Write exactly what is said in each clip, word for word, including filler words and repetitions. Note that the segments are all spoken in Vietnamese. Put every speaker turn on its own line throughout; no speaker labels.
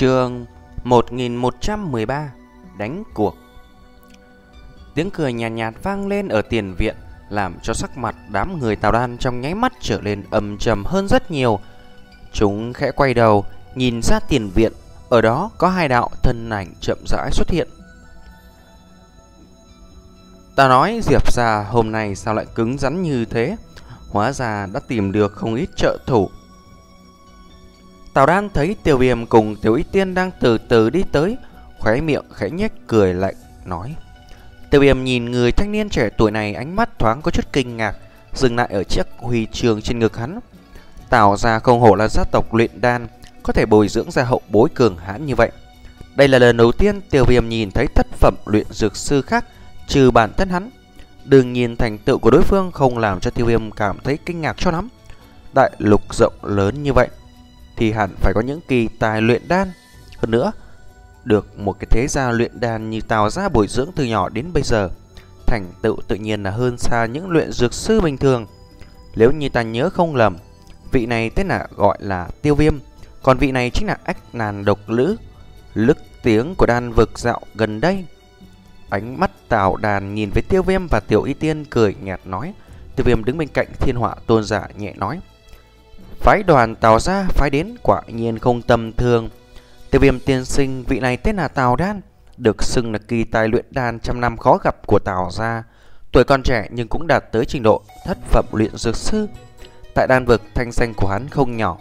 Chương một nghìn một trăm mười ba. Đánh cuộc. Tiếng cười nhàn nhạt, nhạt vang lên ở tiền viện, làm cho sắc mặt đám người Tào Đan trong nháy mắt trở lên âm trầm hơn rất nhiều. Chúng khẽ quay đầu, nhìn ra tiền viện, ở đó có hai đạo thân ảnh chậm rãi xuất hiện. Ta nói Diệp gia hôm nay sao lại cứng rắn như thế, hóa ra đã tìm được không ít trợ thủ. Tào Đan thấy Tiêu Viêm cùng Tiểu Y Tiên đang từ từ đi tới, khóe miệng khẽ nhếch cười lạnh nói. Tiêu Viêm nhìn người thanh niên trẻ tuổi này, ánh mắt thoáng có chút kinh ngạc, dừng lại ở chiếc huy chương trên ngực hắn. Tào gia không hổ là gia tộc luyện đan, có thể bồi dưỡng ra hậu bối cường hãn như vậy. Đây là lần đầu tiên Tiêu Viêm nhìn thấy thất phẩm luyện dược sư khác trừ bản thân hắn. Đương nhiên thành tựu của đối phương không làm cho Tiêu Viêm cảm thấy kinh ngạc cho lắm. Đại lục rộng lớn như vậy thì hẳn phải có những kỳ tài luyện đan. Hơn nữa, được một cái thế gia luyện đan như Tào gia bồi dưỡng từ nhỏ đến bây giờ, thành tựu tự nhiên là hơn xa những luyện dược sư bình thường. Nếu như ta nhớ không lầm, vị này tên là gọi là Tiêu Viêm, còn vị này chính là Ách Nàn Độc Lữ, lức tiếng của đan vực dạo gần đây. Ánh mắt Tào Đàn nhìn với Tiêu Viêm và Tiểu Y Tiên cười nhạt nói. Tiêu Viêm đứng bên cạnh Thiên Họa Tôn giả nhẹ nói. Phái đoàn Tào gia phái đến quả nhiên không tầm thường. Tiêu Viêm tiên sinh, vị này tên là Tào Đan, được xưng là kỳ tài luyện đan trăm năm khó gặp của Tào gia. Tuổi còn trẻ nhưng cũng đạt tới trình độ thất phẩm luyện dược sư. Tại đan vực thanh danh của hắn không nhỏ.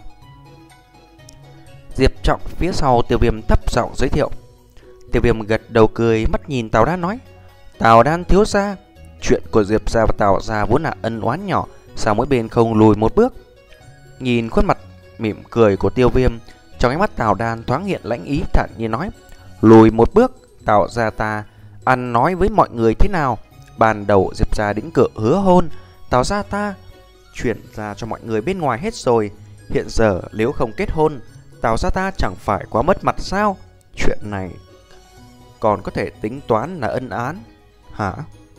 Diệp Trọng phía sau Tiêu Viêm thấp giọng giới thiệu. Tiêu Viêm gật đầu cười, mắt nhìn Tào Đan nói. Tào Đan thiếu gia, chuyện của Diệp gia và Tào gia vốn là ân oán nhỏ, sao mỗi bên không lùi một bước? Nhìn khuôn mặt mỉm cười của Tiêu Viêm, trong ánh mắt Tào Đan thoáng hiện lãnh ý, thản nhiên nói. Lùi một bước, Tào gia ta ăn nói với mọi người thế nào? Ban đầu Diệp gia đĩnh cử hứa hôn, Tào gia ta chuyển ra cho mọi người bên ngoài hết rồi. Hiện giờ nếu không kết hôn, Tào gia ta chẳng phải quá mất mặt sao? Chuyện này còn có thể tính toán là ân án hả?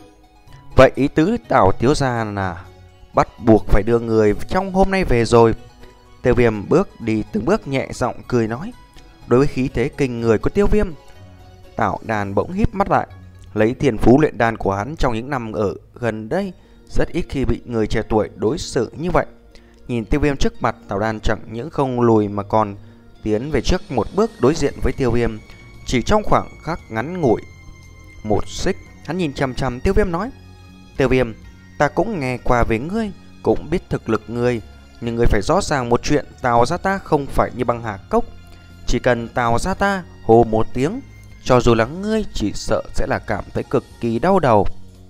Vậy ý tứ Tào thiếu gia là bắt buộc phải đưa người trong hôm nay về rồi. Tiêu Viêm bước đi từng bước nhẹ giọng cười nói. Đối với khí thế kinh người của Tiêu Viêm, Tào Đàn bỗng híp mắt lại. Lấy thiên phú luyện đan của hắn trong những năm ở gần đây, rất ít khi bị người trẻ tuổi đối xử như vậy. Nhìn Tiêu Viêm trước mặt, Tào Đan chẳng những không lùi mà còn tiến về trước một bước đối diện với Tiêu Viêm. Chỉ trong khoảng khắc ngắn ngủi một xích, hắn nhìn chằm chằm Tiêu Viêm nói. Tiêu Viêm, ta cũng nghe qua về ngươi, cũng biết thực lực ngươi, nhưng ngươi phải rõ ràng một chuyện, Tào gia ta không phải như băng hà cốc. Chỉ cần Tào gia ta hô một tiếng, cho dù là ngươi chỉ sợ sẽ là cảm thấy cực kỳ đau đầu.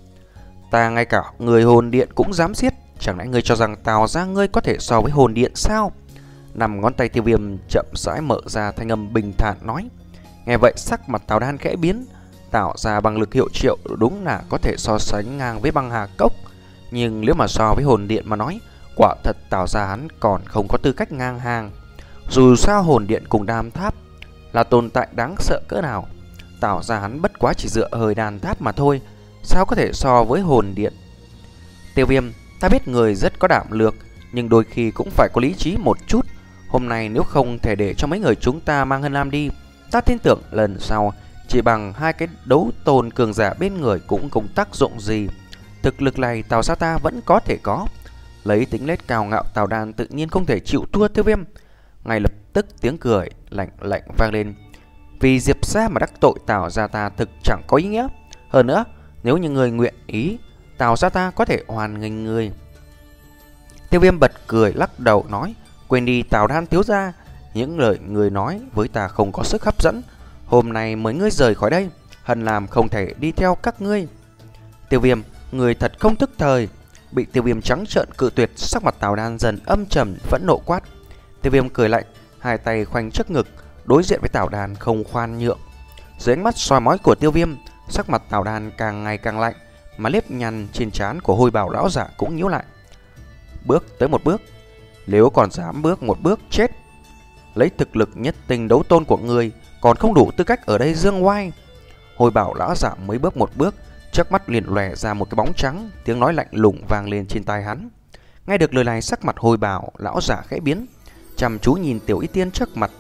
Ta ngay cả người hồn điện cũng dám giết, chẳng lẽ ngươi cho rằng Tào gia ngươi có thể so với hồn điện sao? Nằm ngón tay Tiêu Viêm chậm rãi mở ra, thanh âm bình thản nói. Nghe vậy sắc mặt Tào Đan khẽ biến. Tào gia bằng lực hiệu triệu đúng là có thể so sánh ngang với băng hà cốc, nhưng nếu mà so với hồn điện mà nói, quả thật Tào gia hắn còn không có tư cách ngang hàng. Dù sao hồn điện cùng đan tháp là tồn tại đáng sợ cỡ nào, Tào gia hắn bất quá chỉ dựa hơi đan tháp mà thôi, sao có thể so với hồn điện? Tiêu Viêm, ta biết người rất có đảm lược, nhưng đôi khi cũng phải có lý trí một chút. Hôm nay nếu không thể để cho mấy người chúng ta mang Hân Lam đi, ta tin tưởng lần sau chỉ bằng hai cái đấu tôn cường giả bên người cũng không tác dụng gì. Thực lực này Tào gia ta vẫn có thể có. Lấy tính nết cao ngạo, Tào Đan tự nhiên không thể chịu thua Tiêu Viêm. Ngay lập tức tiếng cười lạnh lạnh vang lên. Vì Diệp gia mà đắc tội Tào gia ta thực chẳng có ý nghĩa. Hơn nữa, nếu như người nguyện ý, Tào gia ta có thể hoàn nghênh người. Tiêu Viêm bật cười lắc đầu nói. Quên đi Tào Đan thiếu gia, những lời người nói với ta không có sức hấp dẫn. Hôm nay mới ngươi rời khỏi đây, Hân Lam không thể đi theo các ngươi. Tiêu Viêm, người thật không thức thời. Bị Tiêu Viêm trắng trợn cự tuyệt, sắc mặt Tào Đan dần âm trầm phẫn nộ quát. Tiêu Viêm cười lạnh, hai tay khoanh trước ngực, đối diện với Tào Đan không khoan nhượng. Dưới ánh mắt soi mói của Tiêu Viêm, sắc mặt Tào Đan càng ngày càng lạnh, mà nếp nhăn trên trán của Hôi Bảo lão giả cũng nhíu lại. Bước tới một bước, nếu còn dám bước một bước chết. Lấy thực lực nhất tinh đấu tôn của người, còn không đủ tư cách ở đây dương oai. Hôi Bảo lão giả mới bước một bước, trước mắt liền lòe ra một cái bóng trắng, tiếng nói lạnh lùng vang lên trên tai hắn. Nghe được lời này, sắc mặt Hôi Bảo lão giả khẽ biến, chăm chú nhìn Tiểu Y Tiên trước mặt.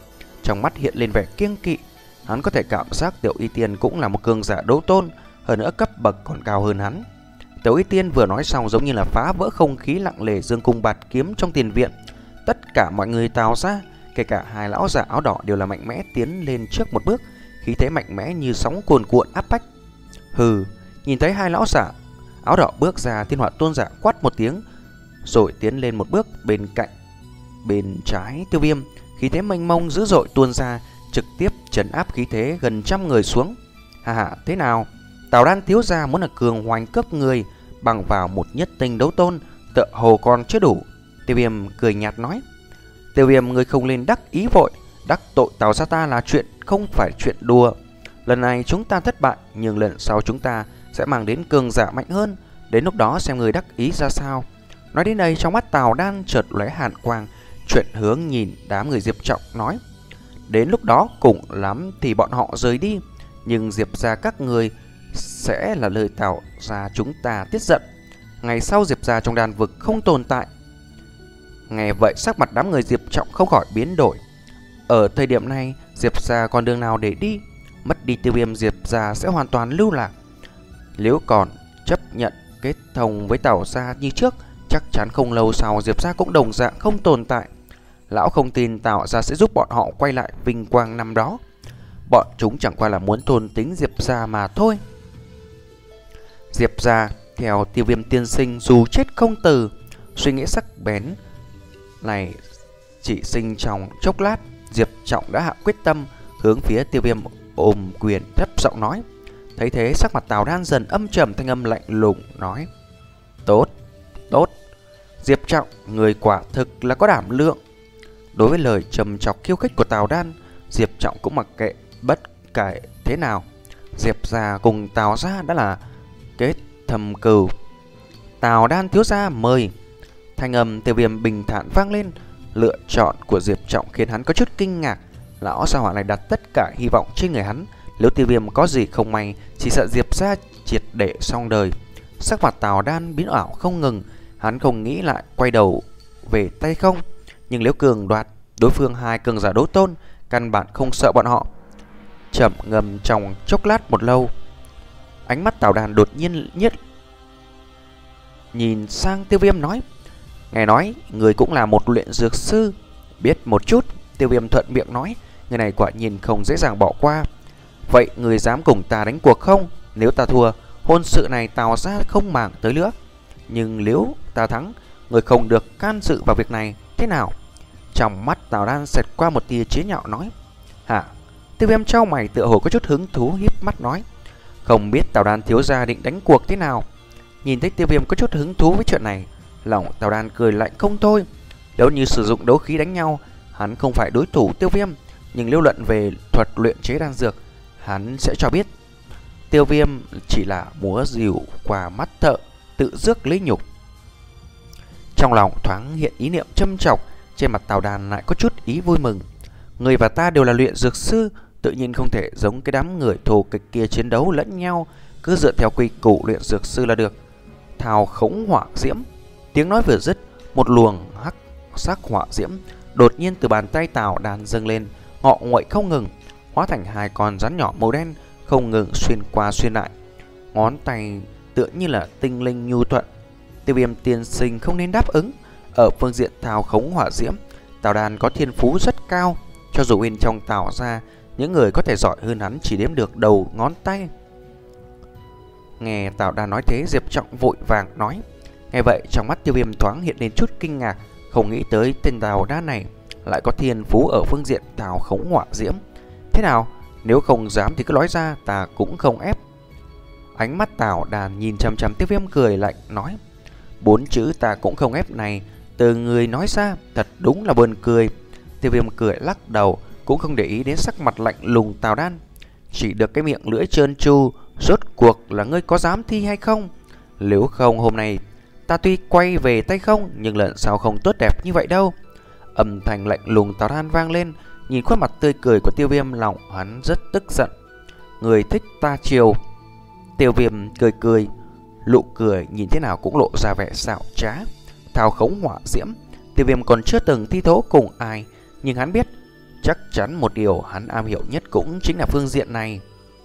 trong mắt hiện lên vẻ kiêng kỵ. Hắn có thể cảm giác Tiểu Y Tiên cũng là một cường giả đấu tôn, hơn nữa cấp bậc còn cao hơn hắn. Tiểu Y Tiên vừa nói xong giống như là phá vỡ không khí lặng lề dương cung bạt kiếm trong tiền viện. Tất cả mọi người Tào ra, kể cả hai lão giả áo đỏ đều là mạnh mẽ tiến lên trước một bước, khí thế mạnh mẽ như sóng cuồn cuộn áp bách. Hừ, nhìn thấy hai lão giả áo đỏ bước ra, Thiên Hỏa Tôn giả quát một tiếng, rồi tiến lên một bước bên cạnh bên trái Tiêu Viêm, khí thế mênh mông dữ dội tuôn ra, trực tiếp trấn áp khí thế gần trăm người xuống. Hà hà, thế nào? Tào Đan thiếu gia muốn là cường hoành cướp người bằng vào một nhất tinh đấu tôn, tựa hồ còn chưa đủ. Tiêu Viêm cười nhạt nói. Tiêu Viêm, người không lên đắc ý vội, đắc tội Tào gia ta là chuyện không phải chuyện đùa. Lần này chúng ta thất bại, nhưng lần sau chúng ta sẽ mang đến cường giả mạnh hơn, đến lúc đó xem người đắc ý ra sao. Nói đến đây, trong mắt Tào Đan chợt lóe hàn quang, chuyển hướng nhìn đám người Diệp Trọng nói: đến lúc đó cùng lắm thì bọn họ rời đi, nhưng Diệp gia các người sẽ là lời Tào gia chúng ta tiết giận. Ngày sau Diệp gia trong đan vực không tồn tại. Nghe vậy sắc mặt đám người Diệp Trọng không khỏi biến đổi. Ở thời điểm này Diệp gia còn đường nào để đi? Mất đi Tiêu Viêm, Diệp gia sẽ hoàn toàn lưu lạc. Nếu còn chấp nhận kết thông với Tào gia như trước, chắc chắn không lâu sau Diệp gia cũng đồng dạng không tồn tại. Lão không tin Tào gia sẽ giúp bọn họ quay lại vinh quang năm đó. Bọn chúng chẳng qua là muốn thôn tính Diệp gia mà thôi. Diệp gia theo Tiêu Viêm tiên sinh dù chết không từ. Suy nghĩ sắc bén này chỉ sinh trong chốc lát, Diệp Trọng đã hạ quyết tâm hướng phía Tiêu Viêm ôm quyền thấp giọng nói. Thấy thế sắc mặt Tào Đan dần âm trầm, thanh âm lạnh lùng nói: tốt, tốt, Diệp Trọng, người quả thực là có đảm lượng. Đối với lời trầm chọc khiêu khích của Tào Đan, Diệp Trọng cũng mặc kệ bất kể thế nào. Diệp gia cùng Tào gia đã là kết thâm cừu. Tào Đan thiếu gia mời. Thanh âm Tiêu Viêm bình thản vang lên. Lựa chọn của Diệp Trọng khiến hắn có chút kinh ngạc. Lão gia hỏa này đặt tất cả hy vọng trên người hắn. Nếu Tiêu Viêm có gì không may, chỉ sợ Diệp gia triệt để xong đời. Sắc mặt Tào Đan biến ảo không ngừng. Hắn không nghĩ lại quay đầu về tay không. Nhưng nếu cường đoạt, đối phương hai cường giả đấu tôn, căn bản không sợ bọn họ. Chậm ngầm trong chốc lát một lâu, ánh mắt Tào Đan đột nhiên nhất nhìn sang Tiêu Viêm nói: nghe nói người cũng là một luyện dược sư. Biết một chút. Tiêu Viêm thuận miệng nói: người này quả nhiên không dễ dàng bỏ qua. Vậy người dám cùng ta đánh cuộc không? Nếu ta thua, hôn sự này Tào gia không màng tới nữa. Nhưng nếu ta thắng, người không được can dự vào việc này, thế nào? Trong mắt Tào Đan xẹt qua một tia chế nhạo nói: hả? Tiêu Viêm trao mày tựa hồ có chút hứng thú, híp mắt nói: không biết Tào Đan thiếu gia định đánh cuộc thế nào? Nhìn thấy Tiêu Viêm có chút hứng thú với chuyện này, lòng Tào Đan cười lạnh không thôi. Nếu như sử dụng đấu khí đánh nhau, hắn không phải đối thủ Tiêu Viêm, nhưng nếu luận về thuật luyện chế đan dược, hắn sẽ cho biết Tiêu Viêm chỉ là múa rìu qua mắt thợ, tự rước lấy nhục. Trong lòng thoáng hiện ý niệm châm chọc, trên mặt Tào Đan lại có chút ý vui mừng. Người và ta đều là luyện dược sư, tự nhiên không thể giống cái đám người thù kịch kia chiến đấu lẫn nhau, cứ dựa theo quy củ luyện dược sư là được. Thao khống hỏa diễm. Tiếng nói vừa dứt, một luồng hắc sắc hỏa diễm đột nhiên từ bàn tay Tào Đan dâng lên, ngọ nguậy không ngừng, hóa thành hai con rắn nhỏ màu đen không ngừng xuyên qua xuyên lại. Ngón tay tựa như là tinh linh nhu thuận. Tiêu Viêm tiên sinh không nên đáp ứng. Ở phương diện thao khống hỏa diễm, Tào Đan có thiên phú rất cao. Cho dù bên trong Tào gia, những người có thể giỏi hơn hắn chỉ đếm được đầu ngón tay. Nghe Tào Đan nói thế, Diệp Trọng vội vàng nói. Nghe vậy trong mắt Tiêu Viêm thoáng hiện lên chút kinh ngạc, không nghĩ tới tên Tào Đan này lại có thiên phú ở phương diện thao khống hỏa diễm. Thế nào, nếu không dám thì cứ nói ra, ta cũng không ép. Ánh mắt Tào Đan nhìn chằm chằm Tiêu Viêm cười lạnh nói: bốn chữ ta cũng không ép này, từ người nói ra thật đúng là buồn cười. Tiêu Viêm cười lắc đầu, cũng không để ý đến sắc mặt lạnh lùng Tào Đan. Chỉ được cái miệng lưỡi trơn tru, rốt cuộc là ngươi có dám thi hay không? Nếu không, hôm nay ta tuy quay về tay không, nhưng lần sau không tốt đẹp như vậy đâu. Âm thanh lạnh lùng Tào Đan vang lên. Nhìn khuôn mặt tươi cười của Tiêu Viêm, lòng hắn rất tức giận. Người thích ta chiều. Tiêu Viêm cười cười, nụ cười nhìn thế nào cũng lộ ra vẻ xảo trá. Thao khống hỏa diễm, Tiêu Viêm còn chưa từng thi thố cùng ai, nhưng hắn biết Chắc chắn một điều hắn am hiểu nhất cũng chính là phương diện này.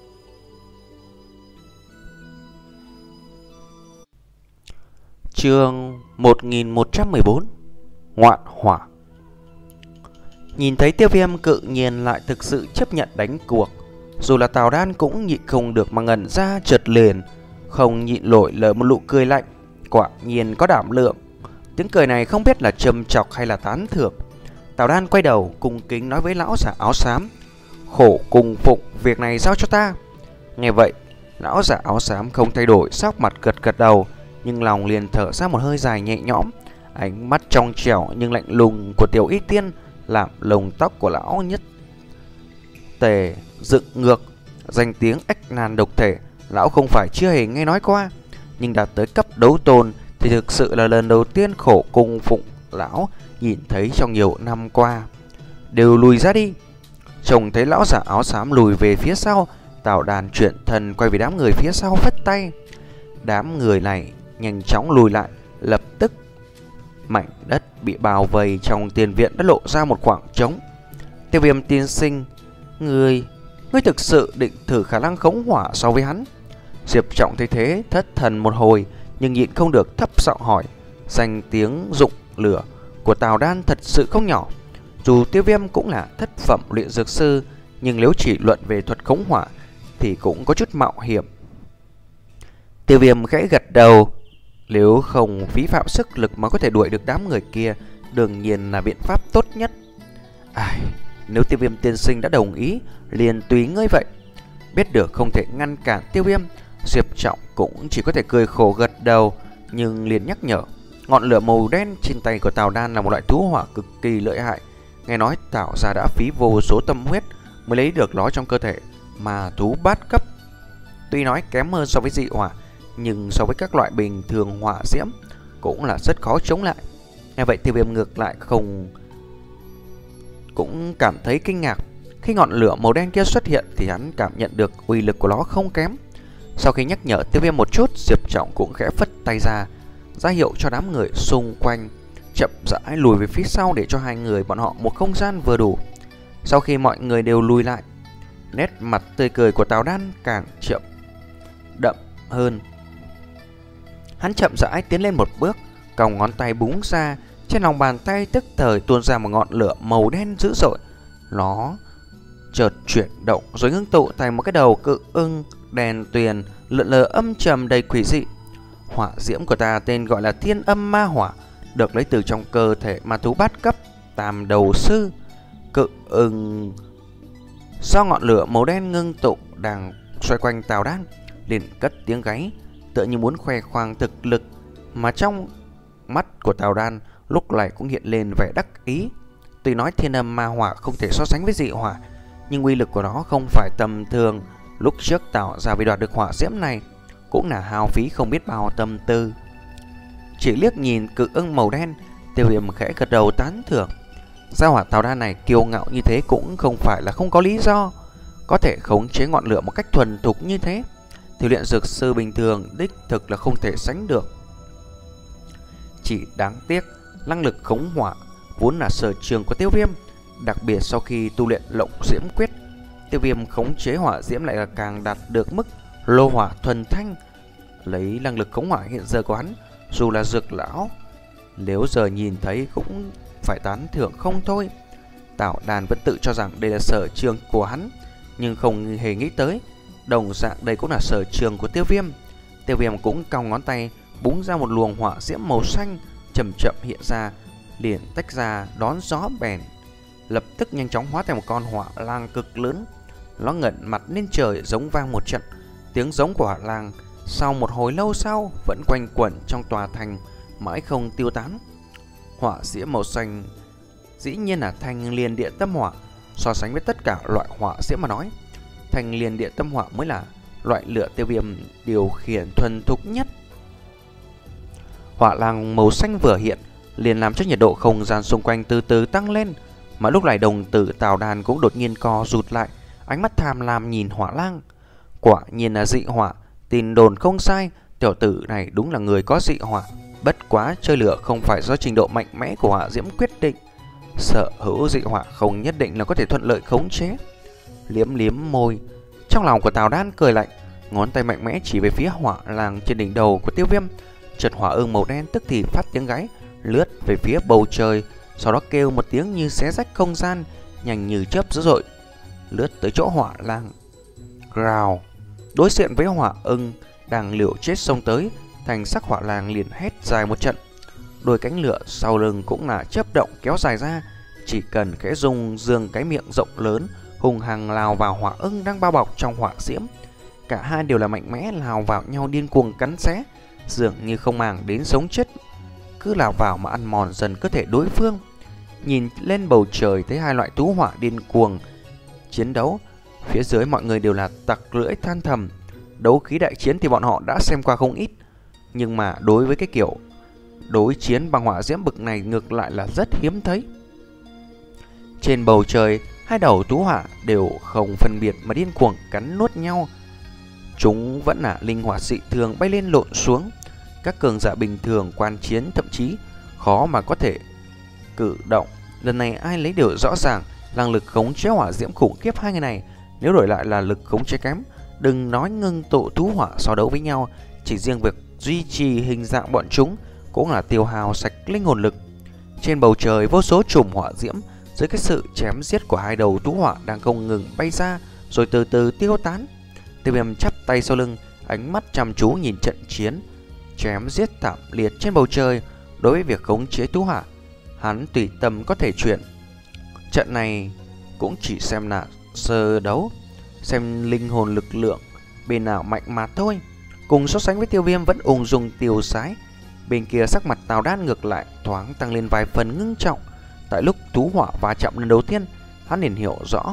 Chương một nghìn một trăm mười bốn. Ngoạn hỏa. Nhìn thấy Tiêu Viêm cự nhiên lại thực sự chấp nhận đánh cuộc, dù là Tào Đan cũng nhịn không được mà ngẩn ra chợt liền, không nhịn nổi lỡ một nụ cười lạnh. Quả nhiên có đảm lượng. Tiếng cười này không biết là châm chọc hay là tán thưởng. Tào Đan quay đầu cung kính nói với lão giả áo xám: "Khổ cùng phụng, việc này giao cho ta." Nghe vậy, lão giả áo xám không thay đổi sắc mặt, gật gật đầu, nhưng lòng liền thở ra một hơi dài nhẹ nhõm. Ánh mắt trong trẻo nhưng lạnh lùng của Tiểu Y Tiên làm lông tóc của lão nhất tề dựng ngược. Danh tiếng ách nan độc thể lão không phải chưa hề nghe nói qua, nhưng đạt tới cấp đấu tôn thì thực sự là lần đầu tiên khổ cung phụng lão nhìn thấy trong nhiều năm qua. "Đều lùi ra đi." Trông thấy lão giả áo xám lùi về phía sau, Tào Đan chuyển thân quay về đám người phía sau phất tay. Đám người này nhanh chóng lùi lại. Lập tức mảnh đất bị bao vây trong tiền viện đã lộ ra một khoảng trống. "Tiêu Viêm tiên sinh, Ngươi Ngươi thực sự định thử khả năng khống hỏa so với hắn?" Diệp Trọng thấy thế thất thần một hồi, nhưng nhịn không được thấp giọng hỏi. Danh tiếng dụng lửa của Tào Đan thật sự không nhỏ. Dù Tiêu Viêm cũng là thất phẩm luyện dược sư, nhưng nếu chỉ luận về thuật khống hỏa thì cũng có chút mạo hiểm. Tiêu Viêm khẽ gật đầu. Nếu không phí phạm sức lực mà có thể đuổi được đám người kia, đương nhiên là biện pháp tốt nhất. Ai, nếu Tiêu Viêm tiên sinh đã đồng ý, liền tùy ngươi vậy. Biết được không thể ngăn cản Tiêu Viêm, Diệp Trọng cũng chỉ có thể cười khổ gật đầu, nhưng liền nhắc nhở. Ngọn lửa màu đen trên tay của Tào Đan là một loại thú hỏa cực kỳ lợi hại. Nghe nói Tào gia đã phí vô số tâm huyết mới lấy được nó trong cơ thể mà thú bát cấp. Tuy nói kém hơn so với dị hỏa, nhưng so với các loại bình thường hỏa diễm cũng là rất khó chống lại. Nghe vậy Tiêu Viêm ngược lại không cũng cảm thấy kinh ngạc. Khi ngọn lửa màu đen kia xuất hiện thì hắn cảm nhận được uy lực của nó không kém. Sau khi nhắc nhở Tiêu Viêm một chút, Diệp Trọng cũng khẽ phất tay ra, ra hiệu cho đám người xung quanh chậm rãi lùi về phía sau để cho hai người bọn họ một không gian vừa đủ. Sau khi mọi người đều lùi lại, nét mặt tươi cười của Tào Đan càng chậm đậm hơn. Hắn chậm rãi tiến lên một bước, còng ngón tay búng ra, trên lòng bàn tay tức thời tuôn ra một ngọn lửa màu đen dữ dội. Nó chợt chuyển động rồi ngưng tụ thành một cái đầu cự ưng đèn tuyền lượn lờ âm trầm đầy quỷ dị. Hỏa diễm của ta tên gọi là Thiên Âm Ma Hỏa, được lấy từ trong cơ thể ma thú bát cấp Tam Đầu Sư. Cự ưng do ngọn lửa màu đen ngưng tụ đang xoay quanh Tào Đan liền cất tiếng gáy, tựa như muốn khoe khoang thực lực, mà trong mắt của Tào Đan lúc này cũng hiện lên vẻ đắc ý. Tuy nói Thiên Âm Ma Hỏa không thể so sánh với dị hỏa, nhưng uy lực của nó không phải tầm thường. Lúc trước tạo ra vì đoạt được hỏa diễm này cũng là hao phí không biết bao tâm tư. Chỉ liếc nhìn cự ưng màu đen, Tiêu Viêm khẽ gật đầu tán thưởng. Gia hỏa Tào Đan này kiêu ngạo như thế cũng không phải là không có lý do. Có thể khống chế ngọn lửa một cách thuần thục như thế thì luyện dược sư bình thường đích thực là không thể sánh được. Chỉ đáng tiếc năng lực khống hỏa vốn là sở trường của Tiêu Viêm, đặc biệt sau khi tu luyện Lộng Diễm Quyết, Tiêu Viêm khống chế hỏa diễm lại là càng đạt được mức lô hỏa thuần thanh. Lấy năng lực khống hỏa hiện giờ của hắn, dù là dược lão nếu giờ nhìn thấy cũng phải tán thưởng không thôi. Tào Đan vẫn tự cho rằng đây là sở trường của hắn, nhưng không hề nghĩ tới đồng dạng đây cũng là sở trường của Tiêu Viêm. Tiêu Viêm cũng cong ngón tay búng ra một luồng hỏa diễm màu xanh chậm chậm hiện ra, liền tách ra đón gió bèn, lập tức nhanh chóng hóa thành một con hỏa lang cực lớn. Nó ngẩng mặt lên trời giống vang một trận. Tiếng giống của hỏa lang sau một hồi lâu sau vẫn quanh quẩn trong tòa thành mãi không tiêu tán. Hỏa diễm màu xanh dĩ nhiên là Thanh Liên Địa Tâm Hỏa. So sánh với tất cả loại hỏa diễm mà nói, Thanh Liên Địa Tâm Hỏa mới là loại lửa Tiêu Viêm điều khiển thuần thục nhất. Hỏa lang màu xanh vừa hiện liền làm cho nhiệt độ không gian xung quanh từ từ tăng lên. Mà lúc này đồng tử Tào Đan cũng đột nhiên co rụt lại, ánh mắt tham lam nhìn hỏa lang. Quả nhiên là dị hỏa, tin đồn không sai, tiểu tử này đúng là người có dị hỏa. Bất quá chơi lửa không phải do trình độ mạnh mẽ của hỏa diễm quyết định. Sở hữu dị hỏa không nhất định là có thể thuận lợi khống chế. Liếm liếm môi, trong lòng của Tào Đan cười lạnh, ngón tay mạnh mẽ chỉ về phía hỏa làng trên đỉnh đầu của Tiêu Viêm. Chợt hỏa ưng màu đen tức thì phát tiếng gáy, lướt về phía bầu trời, sau đó kêu một tiếng như xé rách không gian, nhanh như chớp dữ dội, lướt tới chỗ hỏa lang. Rào, đối diện với hỏa ưng đang liều chết xông tới, thành sắc hỏa lang liền hét dài một trận. Đôi cánh lửa sau lưng cũng là chớp động kéo dài ra, chỉ cần khẽ rung dương cái miệng rộng lớn, hùng hăng lao vào hỏa ưng đang bao bọc trong hỏa diễm. Cả hai đều là mạnh mẽ lao vào nhau điên cuồng cắn xé, dường như không màng đến sống chết, cứ lao vào mà ăn mòn dần cơ thể đối phương. Nhìn lên bầu trời thấy hai loại thú hỏa điên cuồng chiến đấu, phía dưới mọi người đều là tặc lưỡi than thầm. Đấu khí đại chiến thì bọn họ đã xem qua không ít, nhưng mà đối với cái kiểu đối chiến bằng hỏa diễm bực này ngược lại là rất hiếm thấy. Trên bầu trời, hai đầu thú hỏa đều không phân biệt mà điên cuồng cắn nuốt nhau. Chúng vẫn là linh hỏa dị thường bay lên lộn xuống. Các cường giả bình thường quan chiến thậm chí khó mà có thể cử động. Lần này ai lấy điều rõ ràng, năng lực khống chế hỏa diễm khủng khiếp hai người này, nếu đổi lại là lực khống chế kém, đừng nói ngưng tụ thú hỏa so đấu với nhau, chỉ riêng việc duy trì hình dạng bọn chúng cũng là tiêu hao sạch linh hồn lực. Trên bầu trời vô số chùm hỏa diễm dưới cái sự chém giết của hai đầu thú hỏa đang không ngừng bay ra rồi từ từ tiêu tán. Tiêu Viêm chắp tay sau lưng, ánh mắt chăm chú nhìn trận chiến chém giết thảm liệt trên bầu trời. Đối với việc khống chế thú hỏa, hắn tùy tâm có thể chuyển. Trận này cũng chỉ xem là sơ đấu, xem linh hồn lực lượng bên nào mạnh mà thôi. Cùng so sánh với Tiêu Viêm vẫn ung dung tiêu sái, bên kia sắc mặt Tào Đan ngược lại thoáng tăng lên vài phần ngưng trọng. Tại lúc thú hỏa va chạm lần đầu tiên, hắn liền hiểu rõ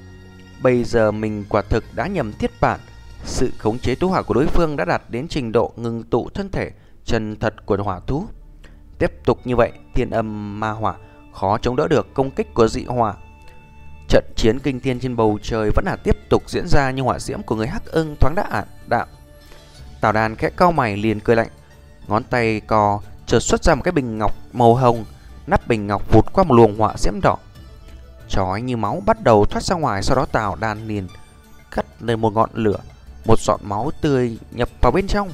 bây giờ mình quả thực đã nhầm thiết bản. Sự khống chế thú hỏa của đối phương đã đạt đến trình độ ngưng tụ thân thể chân thật của hỏa thú. Tiếp tục như vậy, thiên âm ma hỏa khó chống đỡ được công kích của dị hỏa. Trận chiến kinh thiên trên bầu trời vẫn là tiếp tục diễn ra, nhưng hỏa diễm của người Hắc Ưng thoáng đã ảm đạm. Tào Đan khẽ cau mày liền cười lạnh, ngón tay cò chợt xuất ra một cái bình ngọc màu hồng, nắp bình ngọc vụt qua một luồng hỏa diễm đỏ chói như máu bắt đầu thoát ra ngoài. Sau đó Tào Đan liền cắt lên một ngọn lửa, một giọt máu tươi nhập vào bên trong.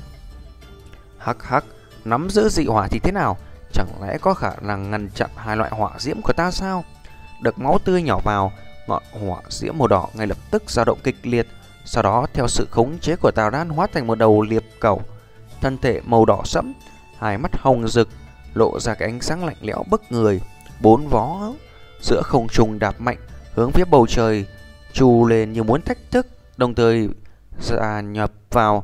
Hắc hắc, nắm giữ dị hỏa thì thế nào? Chẳng lẽ có khả năng ngăn chặn hai loại hỏa diễm của ta sao? Đợt máu tươi nhỏ vào, ngọn hỏa diễm màu đỏ ngay lập tức dao động kịch liệt. Sau đó theo sự khống chế của Tào Đan hóa thành một đầu liệp cẩu, thân thể màu đỏ sẫm, hai mắt hồng rực, lộ ra cái ánh sáng lạnh lẽo bức người. Bốn vó giữa không trung đạp mạnh hướng phía bầu trời trù lên như muốn thách thức, đồng thời gia nhập vào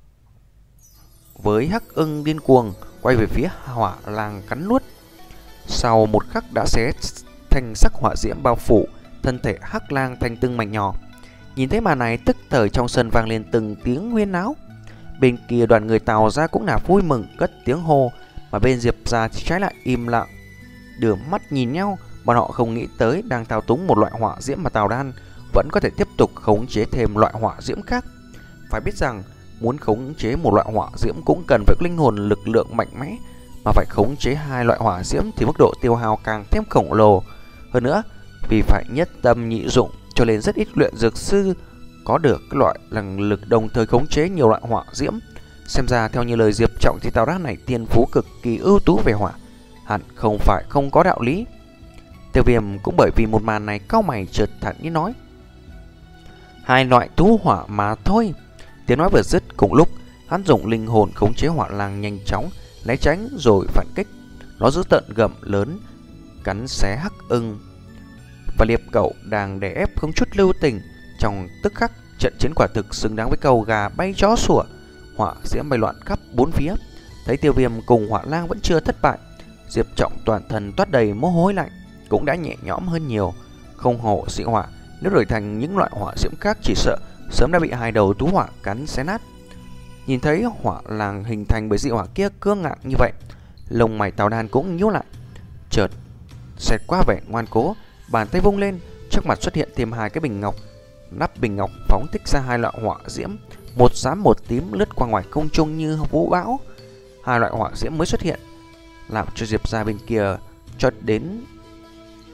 với Hắc Ưng điên cuồng quay về phía hỏa lang cắn nuốt. Sau một khắc đã xé thành sắc hỏa diễm bao phủ thân thể Hắc Lang thành từng mảnh nhỏ. Nhìn thấy màn này, tức thời trong sân vang lên từng tiếng huyên náo. Bên kia đoàn người Tào ra cũng là vui mừng cất tiếng hô, mà bên Diệp ra thì trái lại im lặng, đưa mắt nhìn nhau. Bọn họ không nghĩ tới đang thao túng một loại hỏa diễm mà Tào Đan vẫn có thể tiếp tục khống chế thêm loại hỏa diễm khác. Phải biết rằng muốn khống chế một loại hỏa diễm cũng cần phải có linh hồn lực lượng mạnh mẽ, mà phải khống chế hai loại hỏa diễm thì mức độ tiêu hao càng thêm khổng lồ. Hơn nữa, vì phải nhất tâm nhị dụng cho nên rất ít luyện dược sư có được cái loại năng lực đồng thời khống chế nhiều loại hỏa diễm. Xem ra theo như lời Diệp Trọng thì Tào Đan này thiên phú cực kỳ ưu tú về hỏa, hẳn không phải không có đạo lý. Tiêu Viêm cũng bởi vì một màn này cau mày chợt thản nhiên nói, hai loại thú hỏa mà thôi. Tiếng nói vừa dứt, cùng lúc hắn dùng linh hồn khống chế hỏa lang nhanh chóng né tránh rồi phản kích. Nó giữ tận gầm lớn cắn xé Hắc Ưng và liệp cẩu đang đè ép không chút lưu tình. Trong tức khắc, trận chiến quả thực xứng đáng với câu gà bay chó sủa, hỏa diễm bay loạn khắp bốn phía. Thấy Tiêu Viêm cùng hỏa lang vẫn chưa thất bại, Diệp Trọng toàn thân toát đầy mồ hôi lạnh, cũng đã nhẹ nhõm hơn nhiều. Không hổ dị hỏa, nếu đổi thành những loại hỏa diễm khác chỉ sợ sớm đã bị hai đầu thú hỏa cắn xé nát. Nhìn thấy hỏa lang hình thành bởi dị hỏa kia cương ngạo như vậy, lông mày Tào Đan cũng nhíu lại. Chợt xẹt qua vẻ ngoan cố, bàn tay vung lên, trước mặt xuất hiện thêm hai cái bình ngọc. Nắp bình ngọc phóng thích ra hai loại hỏa diễm, một xám một tím lướt qua ngoài không trung như vũ bão. Hai loại hỏa diễm mới xuất hiện làm cho Diệp ra bên kia chợt đến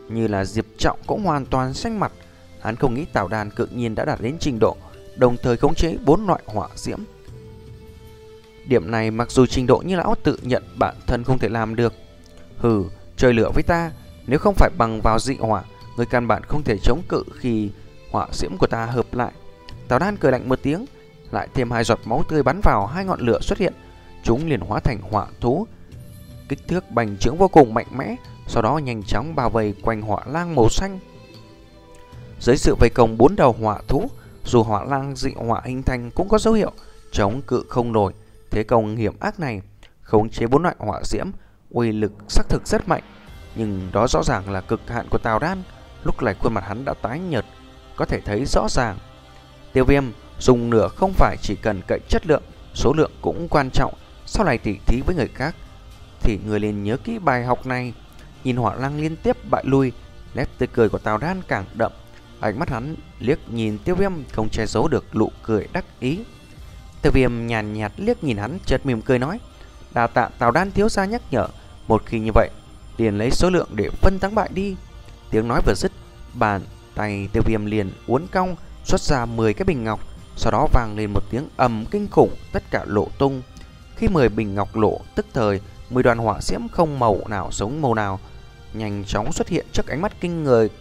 như là Diệp Trọng cũng hoàn toàn xanh mặt. Hắn không nghĩ Tào Đan cự nhiên đã đạt đến trình độ đồng thời khống chế bốn loại hỏa diễm. Điểm này mặc dù trình độ như lão tự nhận bản thân không thể làm được. Hừ, chơi lửa với ta, nếu không phải bằng vào dị hỏa, người căn bản không thể chống cự khi hỏa diễm của ta hợp lại. Tào Đan cười lạnh một tiếng, lại thêm hai giọt máu tươi bắn vào hai ngọn lửa xuất hiện. Chúng liền hóa thành hỏa thú, kích thước bành trướng vô cùng mạnh mẽ, sau đó nhanh chóng bao vây quanh hỏa lang màu xanh. Dưới sự vây công bốn đầu hỏa thú, dù hỏa lang dị hỏa hình thành cũng có dấu hiệu chống cự không nổi thế công hiểm ác này. Khống chế bốn loại hỏa diễm, uy lực xác thực rất mạnh, nhưng đó rõ ràng là cực hạn của Tào Đan. Lúc này khuôn mặt hắn đã tái nhợt, có thể thấy rõ ràng. Tiêu Viêm dùng nửa không phải chỉ cần cậy chất lượng, số lượng cũng quan trọng. Sau này tỉ thí với người khác thì người liền nhớ kỹ bài học này. Nhìn hỏa lang liên tiếp bại lui, nét tươi cười của Tào Đan càng đậm. Ánh mắt hắn liếc nhìn Tiêu Viêm không che giấu được nụ cười đắc ý. Tiêu Viêm nhàn nhạt liếc nhìn hắn, chợt mỉm cười nói: đa tạ Tào Đan thiếu gia nhắc nhở, một khi như vậy liền lấy số lượng để phân thắng bại đi. Tiếng nói vừa dứt, bàn tay Tiêu Viêm liền uốn cong xuất ra mười cái bình ngọc, sau đó vang lên một tiếng ầm kinh khủng, tất cả lộ tung. Khi mười bình ngọc lộ, tức thời mười đoàn hỏa diễm không màu nào giống màu nào nhanh chóng xuất hiện trước ánh mắt kinh người.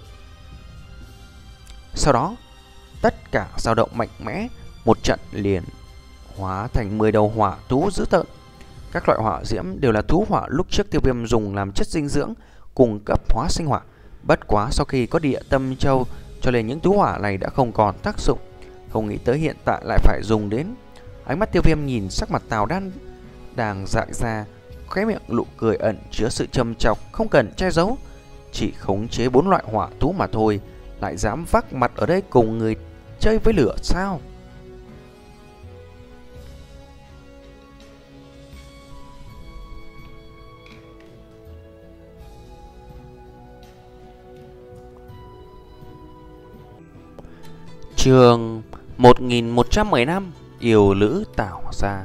Sau đó tất cả dao động mạnh mẽ, một trận liền hóa thành mười đầu hỏa thú dữ tợn. Các loại hỏa diễm đều là thú hỏa lúc trước Tiêu Viêm dùng làm chất dinh dưỡng cung cấp hóa sinh hỏa. Bất quá sau khi có địa tâm châu, cho nên những thú hỏa này đã không còn tác dụng. Không nghĩ tới hiện tại lại phải dùng đến. Ánh mắt Tiêu Viêm nhìn sắc mặt Tào Đan đang dại ra, khóe miệng nụ cười ẩn chứa sự châm chọc không cần che giấu. Chỉ khống chế bốn loại hỏa thú mà thôi, lại dám vác mặt ở đây cùng người chơi với lửa sao? Chương một nghìn một trăm mười lăm, yêu lữ Tào gia.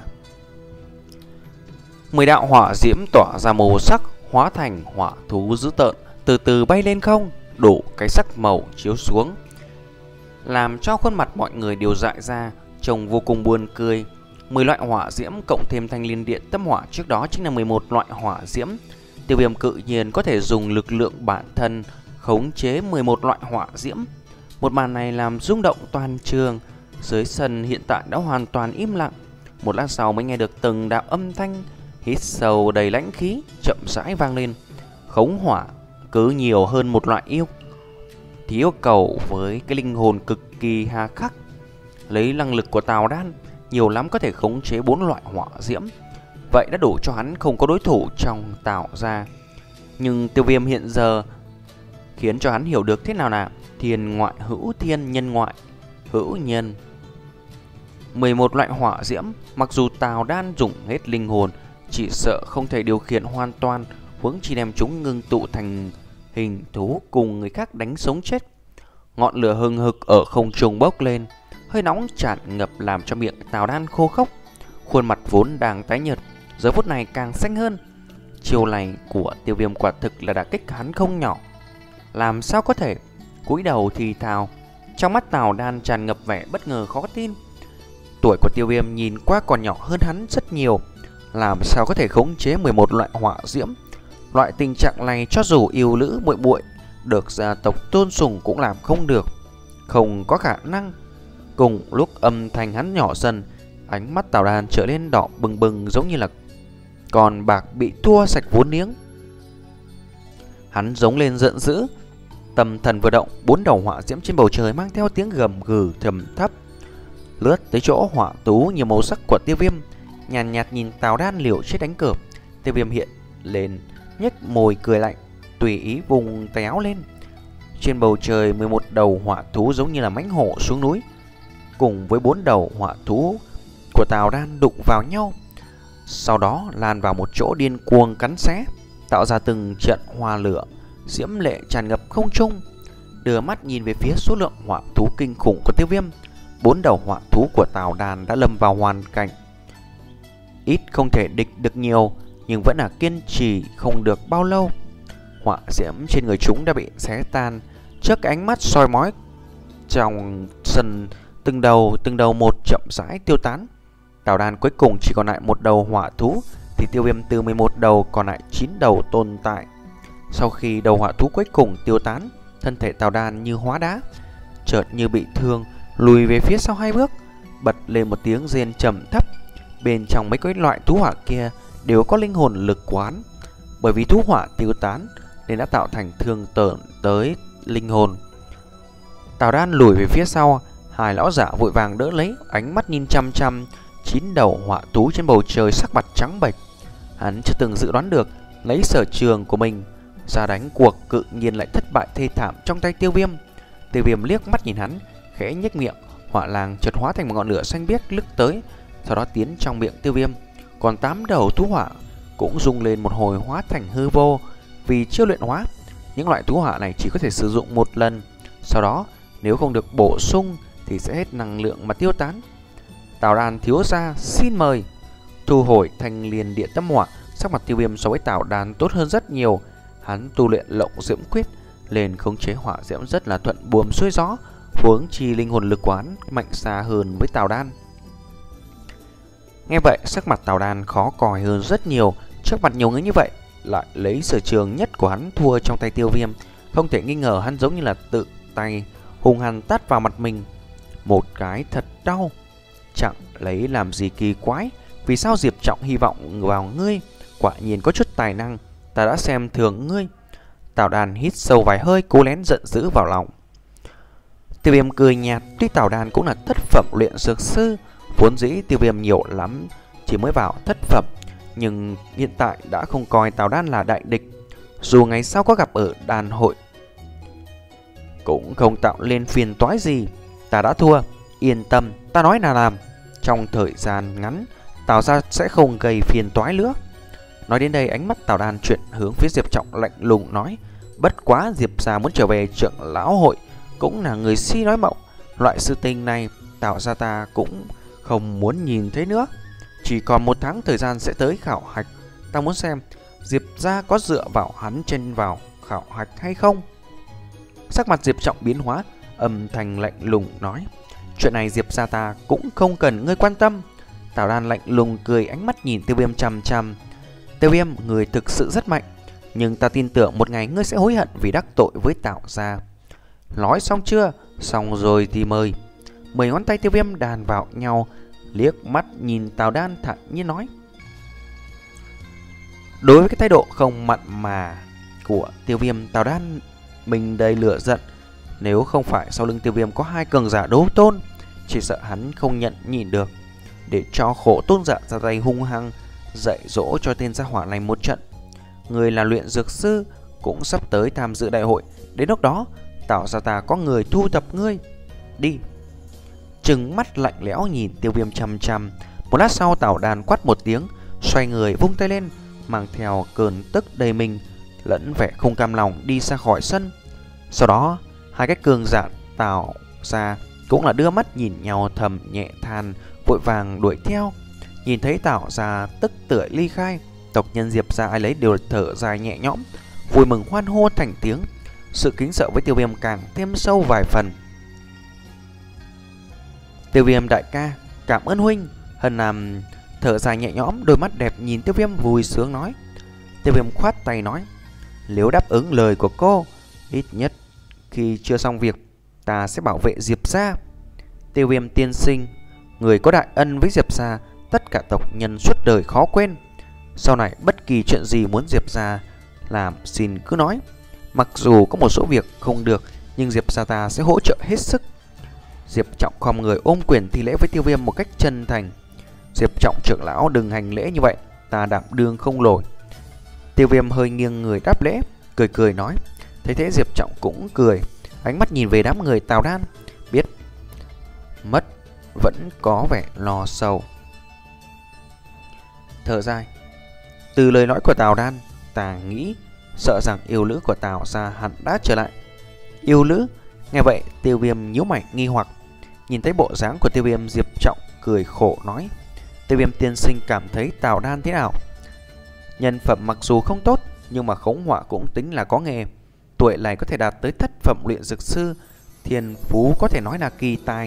Mười đạo hỏa diễm tỏa ra màu sắc, hóa thành hỏa thú dữ tợn, từ từ bay lên không, đổ cái sắc màu chiếu xuống, làm cho khuôn mặt mọi người đều dại ra, trông vô cùng buồn cười. Mười loại hỏa diễm cộng thêm thanh liên điện tâm hỏa trước đó chính là mười một loại hỏa diễm. Tiêu Viêm cự nhiên có thể dùng lực lượng bản thân khống chế mười một loại hỏa diễm. Một màn này làm rung động toàn trường. Dưới sân hiện tại đã hoàn toàn im lặng. Một lát sau mới nghe được từng đạo âm thanh hít sâu đầy lãnh khí chậm rãi vang lên. Khống hỏa cứ nhiều hơn một loại yêu thì yêu cầu với cái linh hồn cực kỳ hà khắc. Lấy năng lực của Tào Đan, nhiều lắm có thể khống chế bốn loại hỏa diễm, vậy đã đủ cho hắn không có đối thủ trong Tào gia. Nhưng Tiêu Viêm hiện giờ khiến cho hắn hiểu được thế nào là thiên ngoại hữu thiên, nhân ngoại hữu nhân. Mười một loại hỏa diễm, mặc dù Tào Đan dùng hết linh hồn, chỉ sợ không thể điều khiển hoàn toàn, huống chi đem chúng ngưng tụ thành hình thú cùng người khác đánh sống chết. Ngọn lửa hừng hực ở không trung bốc lên, hơi nóng tràn ngập làm cho miệng Tào Đan khô khốc. Khuôn mặt vốn đang tái nhợt, giờ phút này càng xanh hơn. Chiêu này của Tiêu Viêm quả thực là đả kích hắn không nhỏ. Làm sao có thể? Cúi đầu thì thào, trong mắt Tào Đan tràn ngập vẻ bất ngờ khó tin. Tuổi của Tiêu Viêm nhìn qua còn nhỏ hơn hắn rất nhiều, làm sao có thể khống chế mười một loại hỏa diễm? Loại tình trạng này cho dù yêu lữ muội muội được gia tộc tôn sùng cũng làm không được, không có khả năng. Cùng lúc âm thanh hắn nhỏ dần, ánh mắt Tào Đan trở lên đỏ bừng bừng, giống như là con bạc bị thua sạch vốn liếng. Hắn giống lên giận dữ, tâm thần vừa động, bốn đầu hỏa diễm trên bầu trời mang theo tiếng gầm gừ trầm thấp lướt tới chỗ hỏa tú nhiều màu sắc của Tiêu Viêm. Nhàn nhạt nhìn Tào Đan liều chết đánh cược. Tiêu Viêm hiện lên, nhếch môi cười lạnh, tùy ý vùng tay áo lên. Trên bầu trời mười một đầu hỏa thú giống như là mãnh hổ xuống núi, cùng với bốn đầu hỏa thú của Tào Đan đụng vào nhau, sau đó lan vào một chỗ điên cuồng cắn xé, tạo ra từng trận hoa lửa diễm lệ tràn ngập không trung. Đưa mắt nhìn về phía số lượng hỏa thú kinh khủng của Tiêu Viêm, bốn đầu hỏa thú của Tào Đan đã lâm vào hoàn cảnh ít không thể địch được nhiều, nhưng vẫn là kiên trì không được bao lâu. họa diễm trên người chúng đã bị xé tan trước cái ánh mắt soi mói trong sân. Từng đầu từng đầu một chậm rãi tiêu tán. Tào đan cuối cùng chỉ còn lại một đầu hỏa thú, thì Tiêu Viêm từ mười một đầu còn lại chín đầu tồn tại. Sau khi đầu hỏa thú cuối cùng tiêu tán, thân thể Tào đan như hóa đá, chợt như bị thương lùi về phía sau hai bước, bật lên một tiếng rên trầm thấp. Bên trong mấy cái loại thú hỏa kia đều có linh hồn lực quán, bởi vì thú hỏa tiêu tán nên đã tạo thành thương tổn tới linh hồn. Tào đan lùi về phía sau, hai lão giả vội vàng đỡ lấy, ánh mắt nhìn chăm chăm chín đầu hỏa thú trên bầu trời, sắc mặt trắng bệch. Hắn chưa từng dự đoán được lấy sở trường của mình ra đánh cuộc cự nhiên lại thất bại thê thảm trong tay Tiêu Viêm. Tiêu Viêm liếc mắt nhìn hắn, khẽ nhếch miệng, hỏa làng chợt hóa thành một ngọn lửa xanh biếc lướt tới, sau đó tiến trong miệng Tiêu Viêm. Còn tám đầu thú hỏa cũng rung lên một hồi hóa thành hư vô. Vì chưa luyện hóa, những loại thú hỏa này chỉ có thể sử dụng một lần, sau đó nếu không được bổ sung thì sẽ hết năng lượng mà tiêu tán. Tào đan thiếu gia xin mời. Thu hồi thanh liên địa tâm hỏa, sắc mặt Tiêu Viêm so với Tào đan tốt hơn rất nhiều. Hắn tu luyện lộng diễm quyết, lên khống chế hỏa diễm rất là thuận buồm xuôi gió, huống chi linh hồn lực quán mạnh xa hơn với Tào đan. Nghe vậy, sắc mặt Tào đan khó coi hơn rất nhiều. Trước mặt nhiều người như vậy, lại lấy sở trường nhất của hắn thua trong tay Tiêu Viêm, không thể nghi ngờ hắn giống như là tự tay hung hăng tát vào mặt mình một cái thật đau. Chẳng lấy làm gì kỳ quái, vì sao Diệp Trọng hy vọng vào ngươi? Quả nhiên có chút tài năng, ta đã xem thường ngươi. Tào đan hít sâu vài hơi, cố nén giận dữ vào lòng. Tiêu Viêm cười nhạt, tuy Tào đan cũng là thất phẩm luyện dược sư, vốn dĩ Tiêu Viêm nhiều lắm chỉ mới vào thất phẩm, nhưng hiện tại đã không coi Tào đan là đại địch. Dù ngày sau có gặp ở đàn hội cũng không tạo lên phiền toái gì. Ta đã thua, yên tâm, ta nói là làm. Trong thời gian ngắn, Tào gia sẽ không gây phiền toái nữa. Nói đến đây, ánh mắt Tào đan chuyển hướng phía Diệp Trọng, lạnh lùng nói: bất quá Diệp gia muốn trở về trưởng lão hội cũng là người si nói mộng. Loại sự tình này Tào gia ta cũng không muốn nhìn thấy nữa. Chỉ còn một tháng thời gian sẽ tới khảo hạch, ta muốn xem Diệp gia có dựa vào hắn trên vào khảo hạch hay không. Sắc mặt Diệp Trọng biến hóa, âm thanh lạnh lùng nói: chuyện này Diệp gia ta cũng không cần ngươi quan tâm. Tào đan lạnh lùng cười, ánh mắt nhìn Tiêu Viêm chằm chằm. Tiêu Viêm, người thực sự rất mạnh, nhưng ta tin tưởng một ngày ngươi sẽ hối hận vì đắc tội với Tào gia. Nói xong chưa? Xong rồi thì mời. Mười ngón tay Tiêu Viêm đàn vào nhau, liếc mắt nhìn Tào đan thản nhiên nói. Đối với cái thái độ không mặn mà của Tiêu Viêm, Tào đan mình đầy lửa giận. Nếu không phải sau lưng Tiêu Viêm có hai cường giả đấu tôn, chỉ sợ hắn không nhận nhịn được, để cho khổ tôn giả ra tay hung hăng dạy dỗ cho tên gia hỏa này một trận. Người là luyện dược sư cũng sắp tới tham dự đại hội, đến lúc đó Tào gia ta có người thu thập ngươi. Đi. Trừng mắt lạnh lẽo nhìn Tiêu Viêm chằm chằm. Một lát sau, Tào đan quát một tiếng, xoay người vung tay lên, mang theo cơn tức đầy mình lẫn vẻ không cam lòng đi ra khỏi sân. Sau đó, hai cái cường giả Tào gia cũng là đưa mắt nhìn nhau thầm nhẹ than, vội vàng đuổi theo. Nhìn thấy Tào gia tức tưởi ly khai, tộc nhân Diệp gia ai lấy đều thở dài nhẹ nhõm, vui mừng hoan hô thành tiếng. Sự kính sợ với Tiêu Viêm càng thêm sâu vài phần. Tiêu Viêm đại ca, cảm ơn huynh. Hân Nam thở dài nhẹ nhõm, đôi mắt đẹp nhìn Tiêu Viêm vui sướng nói. Tiêu Viêm khoát tay nói: nếu đáp ứng lời của cô, ít nhất khi chưa xong việc, ta sẽ bảo vệ Diệp gia. Tiêu Viêm tiên sinh, người có đại ân với Diệp gia, tất cả tộc nhân suốt đời khó quên. Sau này bất kỳ chuyện gì muốn Diệp gia làm, xin cứ nói. Mặc dù có một số việc không được, nhưng Diệp gia ta sẽ hỗ trợ hết sức. Diệp Trọng khom người ôm quyền thi lễ với Tiêu Viêm một cách chân thành. Diệp Trọng trưởng lão đừng hành lễ như vậy, ta đảm đương không nổi. Tiêu Viêm hơi nghiêng người đáp lễ, cười cười nói. Thấy thế Diệp Trọng cũng cười, ánh mắt nhìn về đám người Tào đan, biết mất vẫn có vẻ lo sầu. Thở dài, từ lời nói của Tào đan, ta nghĩ sợ rằng yêu nữ của Tào gia hẳn đã trở lại. Yêu nữ? Nghe vậy Tiêu Viêm nhíu mày nghi hoặc. Nhìn thấy bộ dáng của Tiêu Viêm, Diệp Trọng cười khổ nói: Tiêu Viêm tiên sinh cảm thấy Tào đan thế nào? Nhân phẩm mặc dù không tốt, nhưng mà khống họa cũng tính là có nghề. Tuổi này có thể đạt tới thất phẩm luyện dược sư, thiên phú có thể nói là kỳ tài.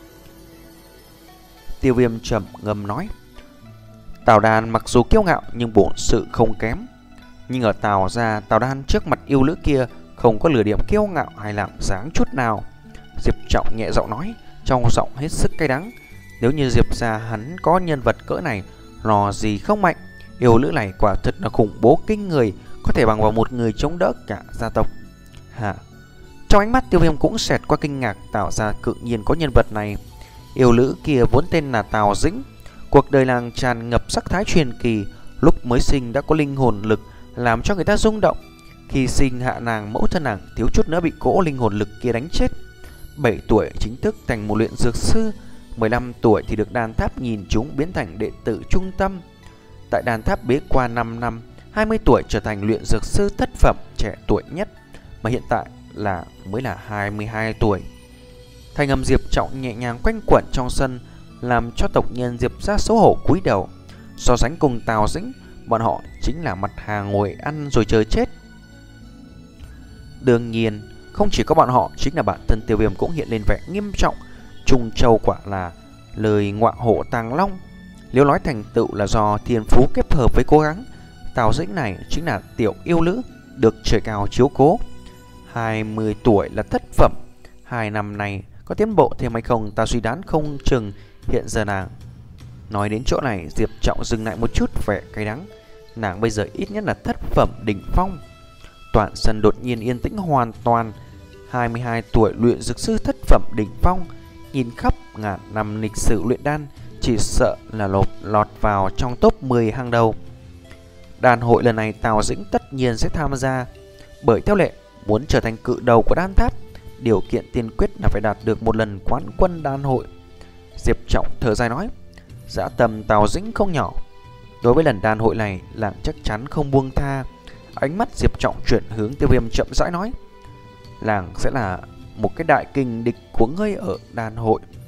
Tiêu Viêm trầm ngâm nói: Tào Đan mặc dù kiêu ngạo nhưng bổn sự không kém. Nhưng ở Tào gia, Tào Đan trước mặt yêu nữ kia không có lửa điểm kiêu ngạo hay làm dáng chút nào. Diệp Trọng nhẹ giọng nói, trong giọng hết sức cay đắng. Nếu như Diệp gia hắn có nhân vật cỡ này, lò gì không mạnh. Yêu nữ này quả thật là khủng bố kinh người, có thể bằng vào một người chống đỡ cả gia tộc. Hả? Trong ánh mắt Tiêu Viêm cũng xẹt qua kinh ngạc. Tào gia tự nhiên có nhân vật này. Yêu nữ kia vốn tên là Tào Dĩnh. Cuộc đời nàng tràn ngập sắc thái truyền kỳ. Lúc mới sinh đã có linh hồn lực làm cho người ta rung động. Khi sinh hạ nàng, mẫu thân nàng thiếu chút nữa bị cỗ linh hồn lực kia đánh chết. Bảy tuổi chính thức thành một luyện dược sư, mười lăm tuổi thì được đan tháp nhìn chúng biến thành đệ tử trung tâm. Tại đan tháp bế quan năm năm, hai mươi tuổi trở thành luyện dược sư thất phẩm trẻ tuổi nhất, mà hiện tại là mới là hai mươi hai tuổi. Thanh âm Diệp Trọng nhẹ nhàng quanh quẩn trong sân, làm cho tộc nhân Diệp gia xấu hổ cúi đầu. So sánh cùng Tào Dĩnh, bọn họ chính là mặt hàng ngồi ăn rồi chờ chết. Đương nhiên, không chỉ có bọn họ, chính là bản thân Tiêu Viêm cũng hiện lên vẻ nghiêm trọng. Trung Châu quả là lời ngọa hổ tàng long. Nếu nói thành tựu là do thiên phú kết hợp với cố gắng, Tào Dĩnh này chính là tiểu yêu nữ được trời cao chiếu cố. Hai mươi tuổi là thất phẩm. Hai năm này có tiến bộ thêm hay không ta suy đoán không chừng. Hiện giờ nàng. Nói đến chỗ này, Diệp Trọng dừng lại một chút, vẻ cay đắng. Nàng bây giờ ít nhất là thất phẩm đỉnh phong. Toàn sân đột nhiên yên tĩnh hoàn toàn. Hai mươi hai tuổi luyện dược sư thất phẩm đỉnh phong, nhìn khắp ngàn năm lịch sử luyện đan, chỉ sợ là lột lọt vào trong top mười hàng đầu. Đan hội lần này Tào Dĩnh tất nhiên sẽ tham gia, bởi theo lệ muốn trở thành cự đầu của đan tháp, điều kiện tiên quyết là phải đạt được một lần quán quân đan hội. Diệp Trọng thở dài nói, dã tâm Tào Dĩnh không nhỏ. Đối với lần đan hội này, làng chắc chắn không buông tha. Ánh mắt Diệp Trọng chuyển hướng Tiêu Viêm chậm rãi nói, làng sẽ là một cái đại kình địch của ngươi ở đan hội.